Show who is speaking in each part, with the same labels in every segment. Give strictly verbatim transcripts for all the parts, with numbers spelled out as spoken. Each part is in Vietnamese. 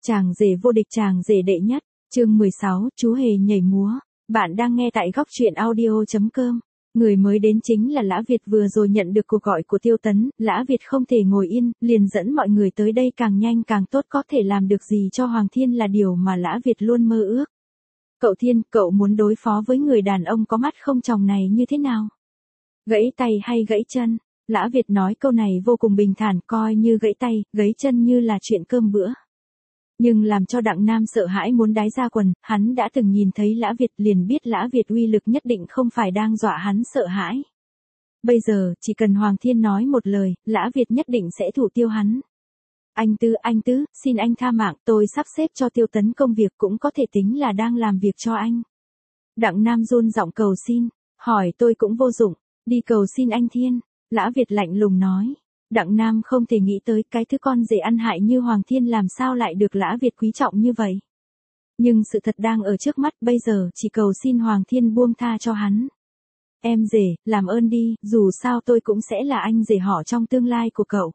Speaker 1: Chàng rể vô địch, chàng rể đệ nhất, chương mười sáu, chú hề nhảy múa. Bạn đang nghe tại góc truyện audio chấm com. Người mới đến chính là Lã Việt, vừa rồi nhận được cuộc gọi của Tiêu Tấn, Lã Việt không thể ngồi yên, liền dẫn mọi người tới đây, càng nhanh càng tốt, có thể làm được gì cho Hoàng Thiên là điều mà Lã Việt luôn mơ ước. Cậu Thiên, cậu muốn đối phó với người đàn ông có mắt không tròng này như thế nào? Gãy tay hay gãy chân? Lã Việt nói câu này vô cùng bình thản, coi như gãy tay, gãy chân như là chuyện cơm bữa. Nhưng làm cho Đặng Nam sợ hãi muốn đái ra quần, hắn đã từng nhìn thấy Lã Việt liền biết Lã Việt uy lực nhất định không phải đang dọa hắn sợ hãi. Bây giờ, chỉ cần Hoàng Thiên nói một lời, Lã Việt nhất định sẽ thủ tiêu hắn. Anh Tứ, anh Tứ, xin anh tha mạng, tôi sắp xếp cho Tiêu Tấn công việc, cũng có thể tính là đang làm việc cho anh. Đặng Nam run giọng cầu xin, hỏi tôi cũng vô dụng, đi cầu xin anh Thiên. Lã Việt lạnh lùng nói. Đặng Nam không thể nghĩ tới cái thứ con rể ăn hại như Hoàng Thiên làm sao lại được Lã Việt quý trọng như vậy. Nhưng sự thật đang ở trước mắt, bây giờ chỉ cầu xin Hoàng Thiên buông tha cho hắn. Em rể, làm ơn đi, dù sao tôi cũng sẽ là anh rể họ trong tương lai của cậu.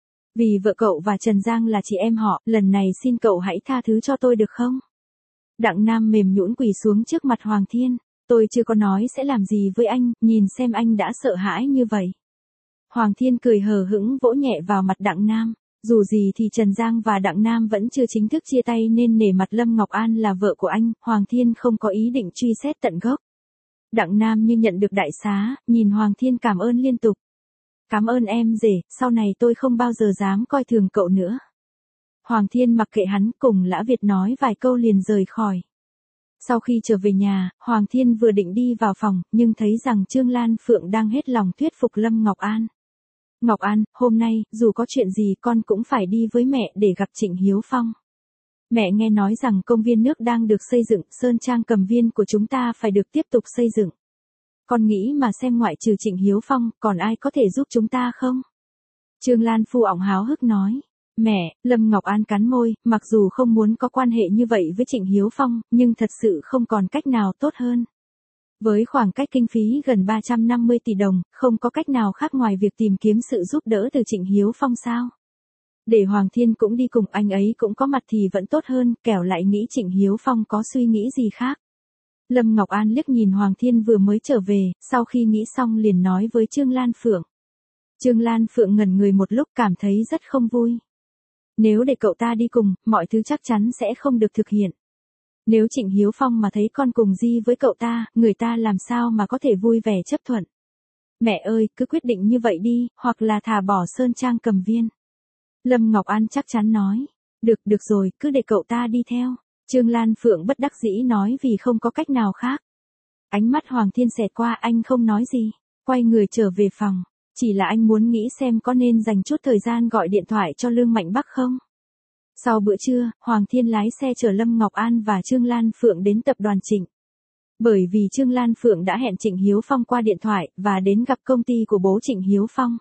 Speaker 1: Vì vợ cậu và Trần Giang là chị em họ, lần này xin cậu hãy tha thứ cho tôi được không? Đặng Nam mềm nhũn quỳ xuống trước mặt Hoàng Thiên. Tôi chưa có nói sẽ làm gì với anh, nhìn xem anh đã sợ hãi như vậy. Hoàng Thiên cười hờ hững vỗ nhẹ vào mặt Đặng Nam. Dù gì thì Trần Giang và Đặng Nam vẫn chưa chính thức chia tay, nên nể mặt Lâm Ngọc An là vợ của anh, Hoàng Thiên không có ý định truy xét tận gốc. Đặng Nam như nhận được đại xá, nhìn Hoàng Thiên cảm ơn liên tục. Cảm ơn em rể, sau này tôi không bao giờ dám coi thường cậu nữa. Hoàng Thiên mặc kệ hắn, cùng Lã Việt nói vài câu liền rời khỏi. Sau khi trở về nhà, Hoàng Thiên vừa định đi vào phòng, nhưng thấy rằng Trương Lan Phượng đang hết lòng thuyết phục Lâm Ngọc An. Ngọc An, hôm nay, dù có chuyện gì con cũng phải đi với mẹ để gặp Trịnh Hiếu Phong. Mẹ nghe nói rằng công viên nước đang được xây dựng, Sơn Trang Cầm Viên của chúng ta phải được tiếp tục xây dựng. Con nghĩ mà xem, ngoại trừ Trịnh Hiếu Phong, còn ai có thể giúp chúng ta không? Trương Lan Phu ỏng háo hức nói. Mẹ, Lâm Ngọc An cắn môi, mặc dù không muốn có quan hệ như vậy với Trịnh Hiếu Phong, nhưng thật sự không còn cách nào tốt hơn. Với khoảng cách kinh phí gần ba trăm năm mươi tỷ đồng, không có cách nào khác ngoài việc tìm kiếm sự giúp đỡ từ Trịnh Hiếu Phong sao? Để Hoàng Thiên cũng đi cùng, anh ấy cũng có mặt thì vẫn tốt hơn, kẻo lại nghĩ Trịnh Hiếu Phong có suy nghĩ gì khác. Lâm Ngọc An liếc nhìn Hoàng Thiên vừa mới trở về, sau khi nghĩ xong liền nói với Trương Lan Phượng. Trương Lan Phượng ngẩn người một lúc, cảm thấy rất không vui. Nếu để cậu ta đi cùng, mọi thứ chắc chắn sẽ không được thực hiện. Nếu Trịnh Hiếu Phong mà thấy con cùng di với cậu ta, người ta làm sao mà có thể vui vẻ chấp thuận. Mẹ ơi, cứ quyết định như vậy đi, hoặc là thả bỏ Sơn Trang Cầm Viên. Lâm Ngọc An chắc chắn nói. Được, được rồi, cứ để cậu ta đi theo. Trương Lan Phượng bất đắc dĩ nói vì không có cách nào khác. Ánh mắt Hoàng Thiên xẹt qua, anh không nói gì, quay người trở về phòng. Chỉ là anh muốn nghĩ xem có nên dành chút thời gian gọi điện thoại cho Lương Mạnh Bắc không. Sau bữa trưa, Hoàng Thiên lái xe chở Lâm Ngọc An và Trương Lan Phượng đến tập đoàn Trịnh. Bởi vì Trương Lan Phượng đã hẹn Trịnh Hiếu Phong qua điện thoại, và đến gặp công ty của bố Trịnh Hiếu Phong.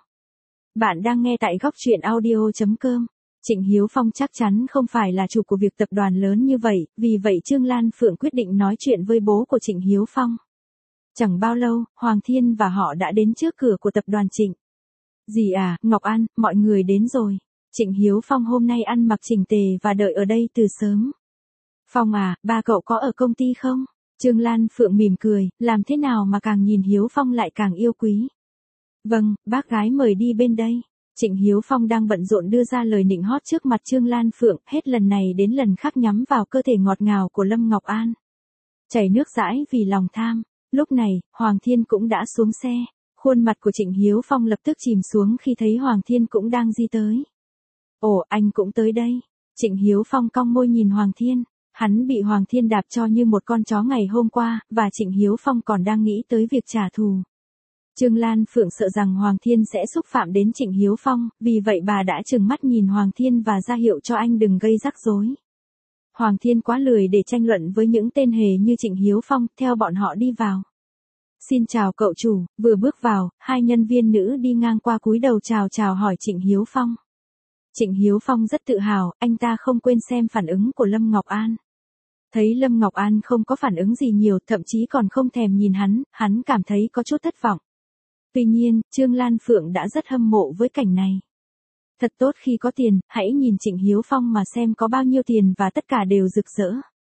Speaker 1: Bạn đang nghe tại góc truyện audio chấm com. Trịnh Hiếu Phong chắc chắn không phải là chủ của việc tập đoàn lớn như vậy, vì vậy Trương Lan Phượng quyết định nói chuyện với bố của Trịnh Hiếu Phong. Chẳng bao lâu, Hoàng Thiên và họ đã đến trước cửa của tập đoàn Trịnh. Dì à, Ngọc An, mọi người đến rồi. Trịnh Hiếu Phong hôm nay ăn mặc chỉnh tề và đợi ở đây từ sớm. Phong à, ba cậu có ở công ty không? Trương Lan Phượng mỉm cười, làm thế nào mà càng nhìn Hiếu Phong lại càng yêu quý. Vâng, bác gái mời đi bên đây. Trịnh Hiếu Phong đang bận rộn đưa ra lời nịnh hót trước mặt Trương Lan Phượng, hết lần này đến lần khác nhắm vào cơ thể ngọt ngào của Lâm Ngọc An. Chảy nước dãi vì lòng tham. Lúc này, Hoàng Thiên cũng đã xuống xe. Khuôn mặt của Trịnh Hiếu Phong lập tức chìm xuống khi thấy Hoàng Thiên cũng đang di tới. Ồ, anh cũng tới đây. Trịnh Hiếu Phong cong môi nhìn Hoàng Thiên. Hắn bị Hoàng Thiên đạp cho như một con chó ngày hôm qua, và Trịnh Hiếu Phong còn đang nghĩ tới việc trả thù. Trương Lan Phượng sợ rằng Hoàng Thiên sẽ xúc phạm đến Trịnh Hiếu Phong, vì vậy bà đã trừng mắt nhìn Hoàng Thiên và ra hiệu cho anh đừng gây rắc rối. Hoàng Thiên quá lười để tranh luận với những tên hề như Trịnh Hiếu Phong, theo bọn họ đi vào. Xin chào cậu chủ, vừa bước vào, hai nhân viên nữ đi ngang qua cúi đầu chào chào hỏi Trịnh Hiếu Phong. Trịnh Hiếu Phong rất tự hào, anh ta không quên xem phản ứng của Lâm Ngọc An. Thấy Lâm Ngọc An không có phản ứng gì nhiều, thậm chí còn không thèm nhìn hắn, hắn cảm thấy có chút thất vọng. Tuy nhiên, Trương Lan Phượng đã rất hâm mộ với cảnh này. Thật tốt khi có tiền, hãy nhìn Trịnh Hiếu Phong mà xem có bao nhiêu tiền và tất cả đều rực rỡ.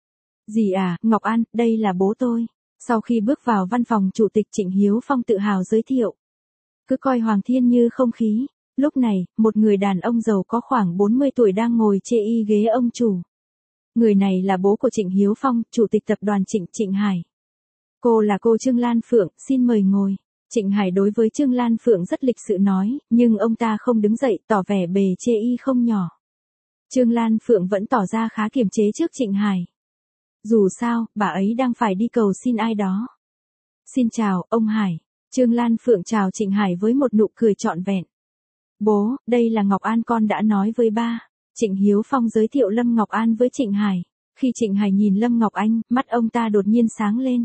Speaker 1: Dì à, Ngọc An, đây là bố tôi. Sau khi bước vào văn phòng chủ tịch, Trịnh Hiếu Phong tự hào giới thiệu. Cứ coi Hoàng Thiên như không khí. Lúc này, một người đàn ông giàu có khoảng bốn mươi tuổi đang ngồi chê y ghế ông chủ. Người này là bố của Trịnh Hiếu Phong, chủ tịch tập đoàn Trịnh, Trịnh Hải. Cô là cô Trương Lan Phượng, xin mời ngồi. Trịnh Hải đối với Trương Lan Phượng rất lịch sự nói, nhưng ông ta không đứng dậy, tỏ vẻ bề chê y không nhỏ. Trương Lan Phượng vẫn tỏ ra khá kiềm chế trước Trịnh Hải. Dù sao, bà ấy đang phải đi cầu xin ai đó. Xin chào, ông Hải. Trương Lan Phượng chào Trịnh Hải với một nụ cười trọn vẹn. Bố, đây là Ngọc An, con đã nói với ba. Trịnh Hiếu Phong giới thiệu Lâm Ngọc An với Trịnh Hải. Khi Trịnh Hải nhìn Lâm Ngọc Anh, mắt ông ta đột nhiên sáng lên.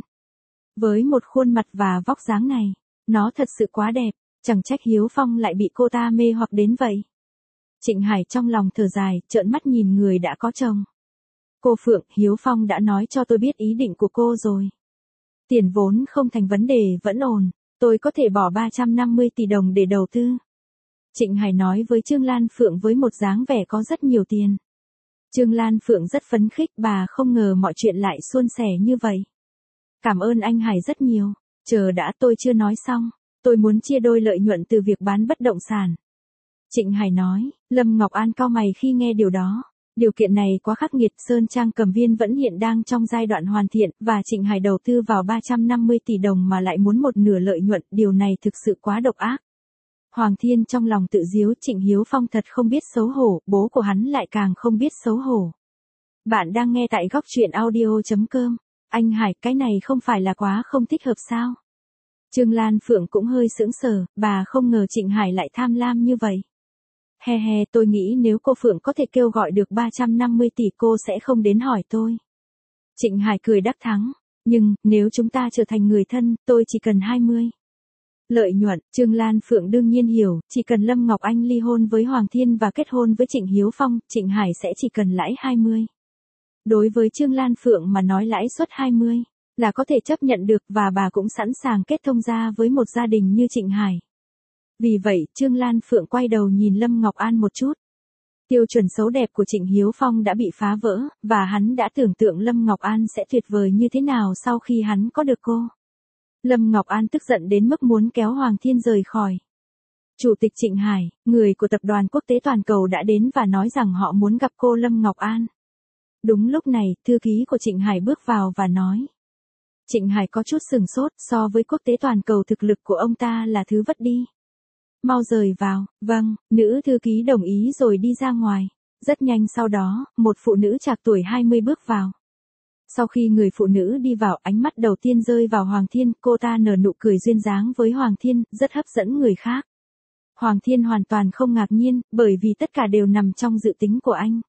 Speaker 1: Với một khuôn mặt và vóc dáng này, nó thật sự quá đẹp, chẳng trách Hiếu Phong lại bị cô ta mê hoặc đến vậy. Trịnh Hải trong lòng thở dài, trợn mắt nhìn người đã có chồng. Cô Phượng, Hiếu Phong đã nói cho tôi biết ý định của cô rồi. Tiền vốn không thành vấn đề, vẫn ổn, tôi có thể bỏ ba trăm năm mươi tỷ đồng để đầu tư. Trịnh Hải nói với Trương Lan Phượng với một dáng vẻ có rất nhiều tiền. Trương Lan Phượng rất phấn khích, bà không ngờ mọi chuyện lại suôn sẻ như vậy. Cảm ơn anh Hải rất nhiều, chờ đã, tôi chưa nói xong, tôi muốn chia đôi lợi nhuận từ việc bán bất động sản. Trịnh Hải nói. Lâm Ngọc An cau mày khi nghe điều đó. Điều kiện này quá khắc nghiệt, Sơn Trang Cầm Viên vẫn hiện đang trong giai đoạn hoàn thiện, và Trịnh Hải đầu tư vào ba trăm năm mươi tỷ đồng mà lại muốn một nửa lợi nhuận, điều này thực sự quá độc ác. Hoàng Thiên trong lòng tự giếu, Trịnh Hiếu Phong thật không biết xấu hổ, bố của hắn lại càng không biết xấu hổ. Bạn đang nghe tại góc truyện audio chấm com. Anh Hải, cái này không phải là quá không thích hợp sao? Trương Lan Phượng cũng hơi sững sờ, bà không ngờ Trịnh Hải lại tham lam như vậy. He he, tôi nghĩ nếu cô Phượng có thể kêu gọi được ba trăm năm mươi tỷ cô sẽ không đến hỏi tôi. Trịnh Hải cười đắc thắng, nhưng, nếu chúng ta trở thành người thân, tôi chỉ cần hai mươi. Lợi nhuận, Trương Lan Phượng đương nhiên hiểu, chỉ cần Lâm Ngọc Anh ly hôn với Hoàng Thiên và kết hôn với Trịnh Hiếu Phong, Trịnh Hải sẽ chỉ cần lãi hai mươi. Đối với Trương Lan Phượng mà nói lãi suất hai mươi là có thể chấp nhận được, và bà cũng sẵn sàng kết thông gia với một gia đình như Trịnh Hải. Vì vậy, Trương Lan Phượng quay đầu nhìn Lâm Ngọc An một chút. Tiêu chuẩn xấu đẹp của Trịnh Hiếu Phong đã bị phá vỡ, và hắn đã tưởng tượng Lâm Ngọc An sẽ tuyệt vời như thế nào sau khi hắn có được cô. Lâm Ngọc An tức giận đến mức muốn kéo Hoàng Thiên rời khỏi. Chủ tịch Trịnh Hải, người của tập đoàn quốc tế toàn cầu đã đến và nói rằng họ muốn gặp cô Lâm Ngọc An. Đúng lúc này, thư ký của Trịnh Hải bước vào và nói. Trịnh Hải có chút sừng sốt, so với quốc tế toàn cầu thực lực của ông ta là thứ vất đi. Mau rời vào, vâng, nữ thư ký đồng ý rồi đi ra ngoài. Rất nhanh sau đó, một phụ nữ trạc tuổi hai mươi bước vào. Sau khi người phụ nữ đi vào, ánh mắt đầu tiên rơi vào Hoàng Thiên, cô ta nở nụ cười duyên dáng với Hoàng Thiên, rất hấp dẫn người khác. Hoàng Thiên hoàn toàn không ngạc nhiên, bởi vì tất cả đều nằm trong dự tính của anh.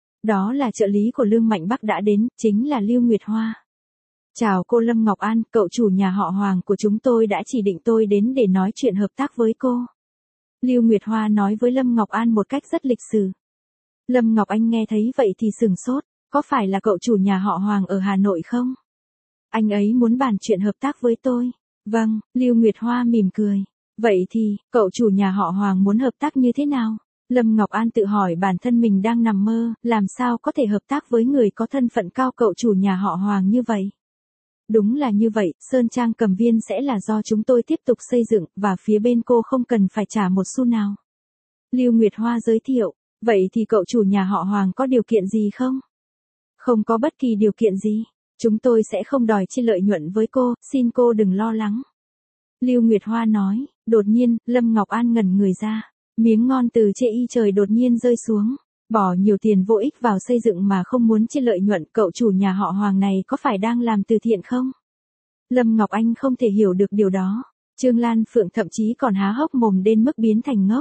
Speaker 1: Đó là trợ lý của Lương Mạnh Bắc đã đến, chính là Lưu Nguyệt Hoa. Chào cô Lâm Ngọc An, cậu chủ nhà họ Hoàng của chúng tôi đã chỉ định tôi đến để nói chuyện hợp tác với cô. Lưu Nguyệt Hoa nói với Lâm Ngọc An một cách rất lịch sự. Lâm Ngọc Anh nghe thấy vậy thì sửng sốt, có phải là cậu chủ nhà họ Hoàng ở Hà Nội không? Anh ấy muốn bàn chuyện hợp tác với tôi. Vâng, Lưu Nguyệt Hoa mỉm cười. Vậy thì, cậu chủ nhà họ Hoàng muốn hợp tác như thế nào? Lâm Ngọc An tự hỏi bản thân mình đang nằm mơ, làm sao có thể hợp tác với người có thân phận cao cậu chủ nhà họ Hoàng như vậy? Đúng là như vậy, Sơn Trang Cầm Viên sẽ là do chúng tôi tiếp tục xây dựng, và phía bên cô không cần phải trả một xu nào. Lưu Nguyệt Hoa giới thiệu, vậy thì cậu chủ nhà họ Hoàng có điều kiện gì không? Không có bất kỳ điều kiện gì, chúng tôi sẽ không đòi chia lợi nhuận với cô, xin cô đừng lo lắng. Lưu Nguyệt Hoa nói, đột nhiên, Lâm Ngọc An ngẩn người ra, miếng ngon từ chê y trời đột nhiên rơi xuống. Bỏ nhiều tiền vô ích vào xây dựng mà không muốn chia lợi nhuận, cậu chủ nhà họ Hoàng này có phải đang làm từ thiện không? Lâm Ngọc Anh không thể hiểu được điều đó. Trương Lan Phượng thậm chí còn há hốc mồm đến mức biến thành ngốc.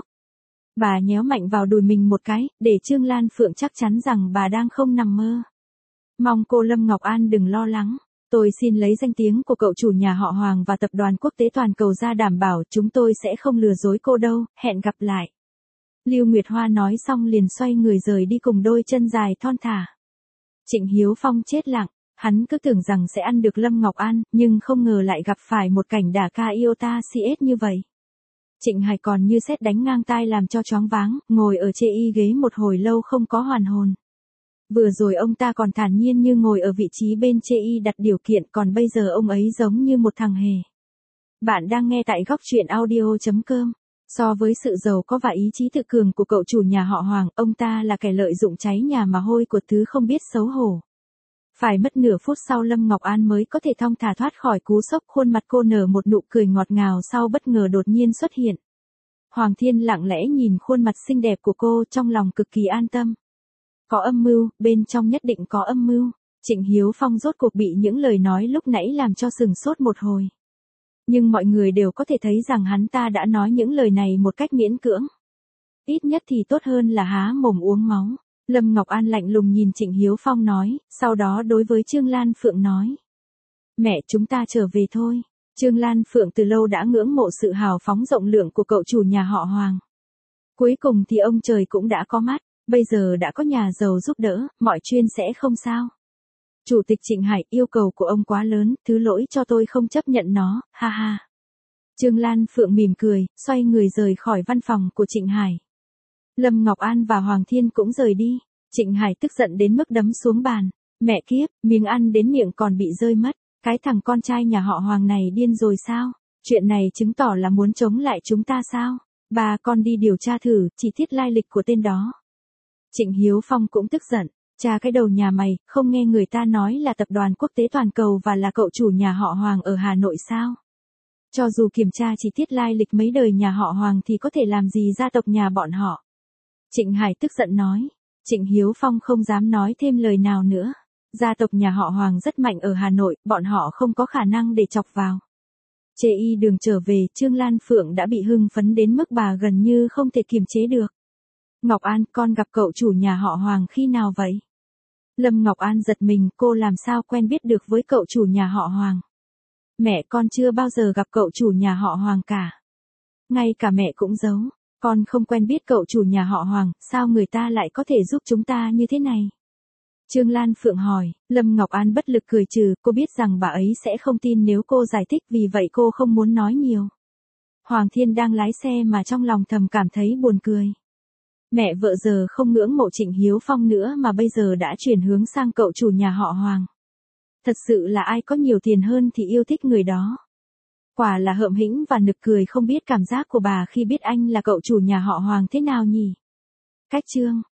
Speaker 1: Bà nhéo mạnh vào đùi mình một cái, để Trương Lan Phượng chắc chắn rằng bà đang không nằm mơ. Mong cô Lâm Ngọc An đừng lo lắng. Tôi xin lấy danh tiếng của cậu chủ nhà họ Hoàng và tập đoàn quốc tế toàn cầu ra đảm bảo chúng tôi sẽ không lừa dối cô đâu, hẹn gặp lại. Lưu Nguyệt Hoa nói xong liền xoay người rời đi cùng đôi chân dài thon thả. Trịnh Hiếu Phong chết lặng, hắn cứ tưởng rằng sẽ ăn được Lâm Ngọc An, nhưng không ngờ lại gặp phải một cảnh đả ca Iota xê ét như vậy. Trịnh Hải còn như sét đánh ngang tai làm cho choáng váng, ngồi ở chê y ghế một hồi lâu không có hoàn hồn. Vừa rồi ông ta còn thản nhiên như ngồi ở vị trí bên chê y đặt điều kiện, còn bây giờ ông ấy giống như một thằng hề. Bạn đang nghe tại góc truyện audio chấm com. So với sự giàu có và ý chí tự cường của cậu chủ nhà họ Hoàng, ông ta là kẻ lợi dụng cháy nhà mà hôi của thứ không biết xấu hổ. Phải mất nửa phút sau Lâm Ngọc An mới có thể thong thả thoát khỏi cú sốc, khuôn mặt cô nở một nụ cười ngọt ngào sau bất ngờ đột nhiên xuất hiện. Hoàng Thiên lặng lẽ nhìn khuôn mặt xinh đẹp của cô, trong lòng cực kỳ an tâm. Có âm mưu, bên trong nhất định có âm mưu. Trịnh Hiếu Phong rốt cuộc bị những lời nói lúc nãy làm cho sừng sốt một hồi. Nhưng mọi người đều có thể thấy rằng hắn ta đã nói những lời này một cách miễn cưỡng. Ít nhất thì tốt hơn là há mồm uống máu. Lâm Ngọc An lạnh lùng nhìn Trịnh Hiếu Phong nói, sau đó đối với Trương Lan Phượng nói. Mẹ, chúng ta trở về thôi. Trương Lan Phượng từ lâu đã ngưỡng mộ sự hào phóng rộng lượng của cậu chủ nhà họ Hoàng. Cuối cùng thì ông trời cũng đã có mắt, bây giờ đã có nhà giàu giúp đỡ, mọi chuyện sẽ không sao. Chủ tịch Trịnh Hải, yêu cầu của ông quá lớn, thứ lỗi cho tôi không chấp nhận nó, ha ha. Trương Lan Phượng mỉm cười, xoay người rời khỏi văn phòng của Trịnh Hải. Lâm Ngọc An và Hoàng Thiên cũng rời đi. Trịnh Hải tức giận đến mức đấm xuống bàn. Mẹ kiếp, miếng ăn đến miệng còn bị rơi mất. Cái thằng con trai nhà họ Hoàng này điên rồi sao? Chuyện này chứng tỏ là muốn chống lại chúng ta sao? Bà con đi điều tra thử, chi tiết lai lịch của tên đó. Trịnh Hiếu Phong cũng tức giận. Cha cái đầu nhà mày, không nghe người ta nói là tập đoàn quốc tế toàn cầu và là cậu chủ nhà họ Hoàng ở Hà Nội sao? Cho dù kiểm tra chi tiết lai lịch mấy đời nhà họ Hoàng thì có thể làm gì gia tộc nhà bọn họ? Trịnh Hải tức giận nói. Trịnh Hiếu Phong không dám nói thêm lời nào nữa. Gia tộc nhà họ Hoàng rất mạnh ở Hà Nội, bọn họ không có khả năng để chọc vào. Chê y đường trở về, Trương Lan Phượng đã bị hưng phấn đến mức bà gần như không thể kiềm chế được. Ngọc An, con gặp cậu chủ nhà họ Hoàng khi nào vậy? Lâm Ngọc An giật mình, cô làm sao quen biết được với cậu chủ nhà họ Hoàng? Mẹ, con chưa bao giờ gặp cậu chủ nhà họ Hoàng cả. Ngay cả mẹ cũng giấu. Con không quen biết cậu chủ nhà họ Hoàng, sao người ta lại có thể giúp chúng ta như thế này? Trương Lan Phượng hỏi. Lâm Ngọc An bất lực cười trừ, cô biết rằng bà ấy sẽ không tin nếu cô giải thích, vì vậy cô không muốn nói nhiều. Hoàng Thiên đang lái xe mà trong lòng thầm cảm thấy buồn cười. Mẹ vợ giờ không ngưỡng mộ Trịnh Hiếu Phong nữa mà bây giờ đã chuyển hướng sang cậu chủ nhà họ Hoàng. Thật sự là ai có nhiều tiền hơn thì yêu thích người đó. Quả là hợm hĩnh và nực cười, không biết cảm giác của bà khi biết anh là cậu chủ nhà họ Hoàng thế nào nhỉ? Cách chương